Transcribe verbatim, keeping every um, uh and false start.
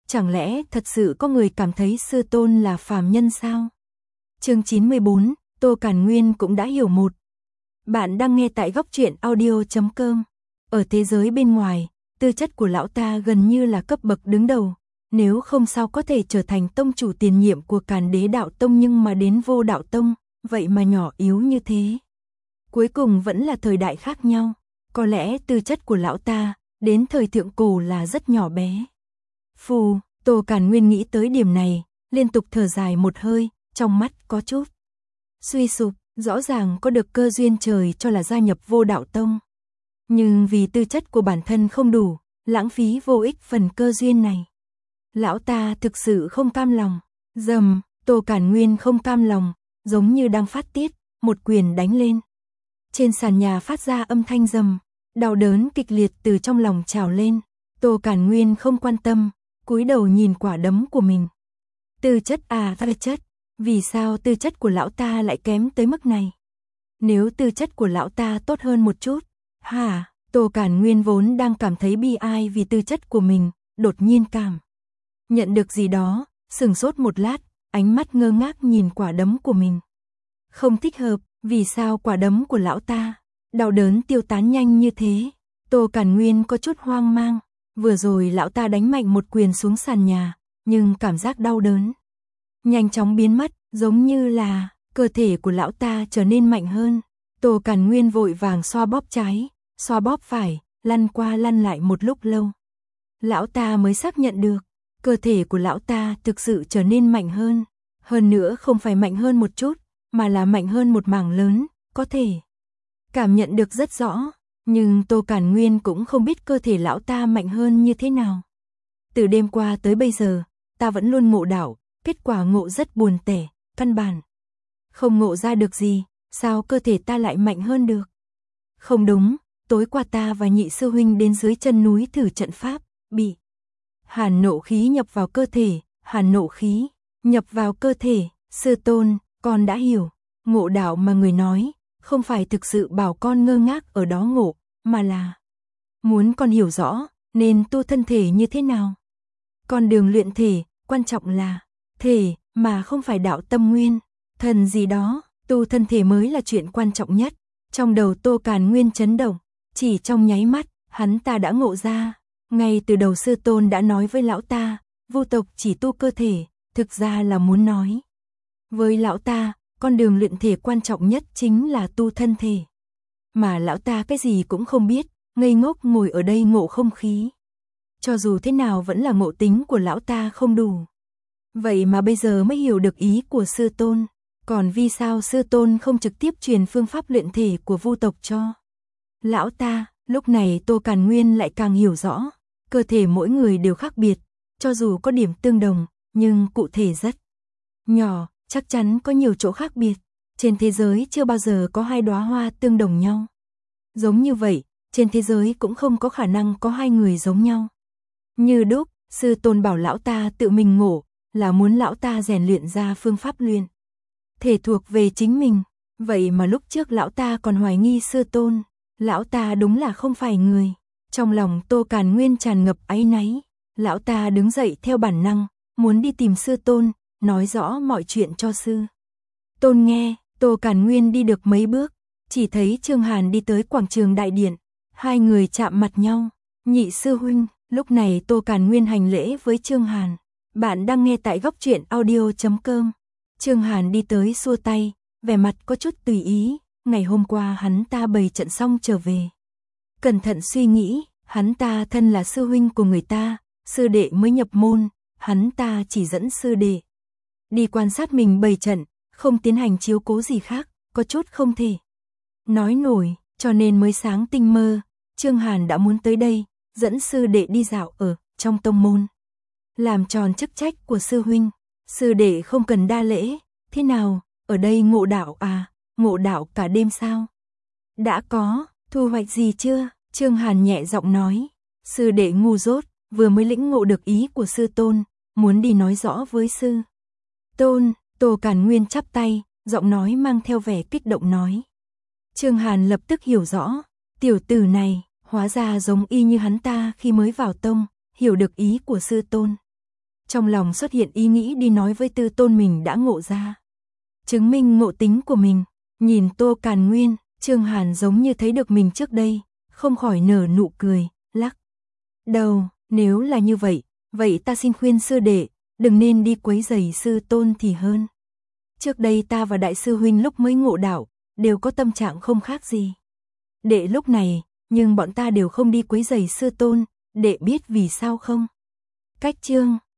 Chẳng lẽ thật sự có người cảm thấy sư tôn là phàm nhân sao? Chương chín mươi bốn, Tô Càn Nguyên cũng đã hiểu một. Bạn đang nghe tại góc truyện audio chấm com. Ở thế giới bên ngoài, tư chất của lão ta gần như là cấp bậc đứng đầu. Nếu không sao có thể trở thành tông chủ tiền nhiệm của Càn Đế Đạo Tông, nhưng mà đến Vô Đạo Tông, vậy mà nhỏ yếu như thế. Cuối cùng vẫn là thời đại khác nhau. Có lẽ tư chất của lão ta, đến thời thượng cổ là rất nhỏ bé. Phù, Tô Càn Nguyên nghĩ tới điểm này, liên tục thở dài một hơi, trong mắt có chút suy sụp, rõ ràng có được cơ duyên trời cho là gia nhập Vô Đạo Tông. Nhưng vì tư chất của bản thân không đủ, lãng phí vô ích phần cơ duyên này. Lão ta thực sự không cam lòng. Dầm, Tô Càn Nguyên không cam lòng, giống như đang phát tiết, một quyền đánh lên. Trên sàn nhà phát ra âm thanh rầm, đau đớn kịch liệt từ trong lòng trào lên. Tô Càn Nguyên không quan tâm, cúi đầu nhìn quả đấm của mình. Tư chất à tư chất, vì sao tư chất của lão ta lại kém tới mức này? Nếu tư chất của lão ta tốt hơn một chút, hả? Tô Càn Nguyên vốn đang cảm thấy bi ai vì tư chất của mình, đột nhiên cảm nhận được gì đó, sừng sốt một lát, ánh mắt ngơ ngác nhìn quả đấm của mình. Không thích hợp, vì sao quả đấm của lão ta, đau đớn tiêu tán nhanh như thế? Tô Càn Nguyên có chút hoang mang, vừa rồi lão ta đánh mạnh một quyền xuống sàn nhà, nhưng cảm giác đau đớn nhanh chóng biến mất, giống như là cơ thể của lão ta trở nên mạnh hơn. Tô Càn Nguyên vội vàng xoa bóp trái, xoa bóp phải, lăn qua lăn lại một lúc lâu. Lão ta mới xác nhận được, cơ thể của lão ta thực sự trở nên mạnh hơn. Hơn nữa không phải mạnh hơn một chút, mà là mạnh hơn một mảng lớn, có thể cảm nhận được rất rõ. Nhưng Tô Càn Nguyên cũng không biết cơ thể lão ta mạnh hơn như thế nào. Từ đêm qua tới bây giờ, ta vẫn luôn ngộ đạo, kết quả ngộ rất buồn tẻ, căn bản không ngộ ra được gì, sao cơ thể ta lại mạnh hơn được? Không đúng, tối qua ta và nhị sư huynh đến dưới chân núi thử trận pháp, bị hàn nộ khí nhập vào cơ thể, hàn nộ khí nhập vào cơ thể. Sư tôn, con đã hiểu, ngộ đạo mà người nói, không phải thực sự bảo con ngơ ngác ở đó ngộ, mà là muốn con hiểu rõ, nên tu thân thể như thế nào. Con đường luyện thể, quan trọng là thể, mà không phải đạo tâm nguyên, thần gì đó, tu thân thể mới là chuyện quan trọng nhất. Trong đầu Tô Càn Nguyên chấn động, chỉ trong nháy mắt, hắn ta đã ngộ ra. Ngay từ đầu sư tôn đã nói với lão ta, vô tộc chỉ tu cơ thể, thực ra là muốn nói với lão ta, con đường luyện thể quan trọng nhất chính là tu thân thể. Mà lão ta cái gì cũng không biết, ngây ngốc ngồi ở đây ngộ không khí. Cho dù thế nào vẫn là ngộ tính của lão ta không đủ. Vậy mà bây giờ mới hiểu được ý của sư tôn. Còn vì sao sư tôn không trực tiếp truyền phương pháp luyện thể của vu tộc cho lão ta? Lúc này Tô Càn Nguyên lại càng hiểu rõ, cơ thể mỗi người đều khác biệt, cho dù có điểm tương đồng, nhưng cụ thể rất nhỏ, chắc chắn có nhiều chỗ khác biệt. Trên thế giới chưa bao giờ có hai đóa hoa tương đồng nhau. Giống như vậy, trên thế giới cũng không có khả năng có hai người giống nhau. Như đúc, sư tôn bảo lão ta tự mình ngộ, là muốn lão ta rèn luyện ra phương pháp luyện thể thuộc về chính mình. Vậy mà lúc trước lão ta còn hoài nghi sư tôn, lão ta đúng là không phải người. Trong lòng Tô Càn Nguyên tràn ngập áy náy, lão ta đứng dậy theo bản năng, muốn đi tìm sư tôn, nói rõ mọi chuyện cho sư tôn nghe. Tô Càn Nguyên đi được mấy bước, chỉ thấy Trương Hàn đi tới quảng trường đại điện, hai người chạm mặt nhau. Nhị sư huynh. Lúc này Tô Càn Nguyên hành lễ với Trương Hàn. Bạn đang nghe tại góc truyện audio chấm com. Trương Hàn đi tới xua tay, vẻ mặt có chút tùy ý. Ngày hôm qua hắn ta bày trận xong trở về, cẩn thận suy nghĩ, hắn ta thân là sư huynh của người ta, sư đệ mới nhập môn, hắn ta chỉ dẫn sư đệ đi quan sát mình bày trận, không tiến hành chiếu cố gì khác, có chút không thể nói nổi, cho nên mới sáng tinh mơ, Trương Hàn đã muốn tới đây, dẫn sư đệ đi dạo ở trong tông môn, làm tròn chức trách của sư huynh. Sư đệ không cần đa lễ. Thế nào, ở đây ngộ đạo à? Ngộ đạo cả đêm sao? Đã có thu hoạch gì chưa? Trương Hàn nhẹ giọng nói. Sư đệ ngu dốt, vừa mới lĩnh ngộ được ý của sư tôn, muốn đi nói rõ với sư tôn. Tô Càn Nguyên chắp tay, giọng nói mang theo vẻ kích động nói. Trương Hàn lập tức hiểu rõ, tiểu tử này hóa ra giống y như hắn ta khi mới vào tông, hiểu được ý của sư tôn. Trong lòng xuất hiện ý nghĩ đi nói với Tư Tôn mình đã ngộ ra. Chứng minh ngộ tính của mình, nhìn Tô Càn Nguyên, Trương Hàn giống như thấy được mình trước đây, không khỏi nở nụ cười, lắc đầu, nếu là như vậy, vậy ta xin khuyên sư đệ, đừng nên đi quấy rầy sư tôn thì hơn. Trước đây ta và đại sư huynh lúc mới ngộ đạo, đều có tâm trạng không khác gì. Đệ lúc này, nhưng bọn ta đều không đi quấy rầy sư tôn, đệ biết vì sao không? Cách chương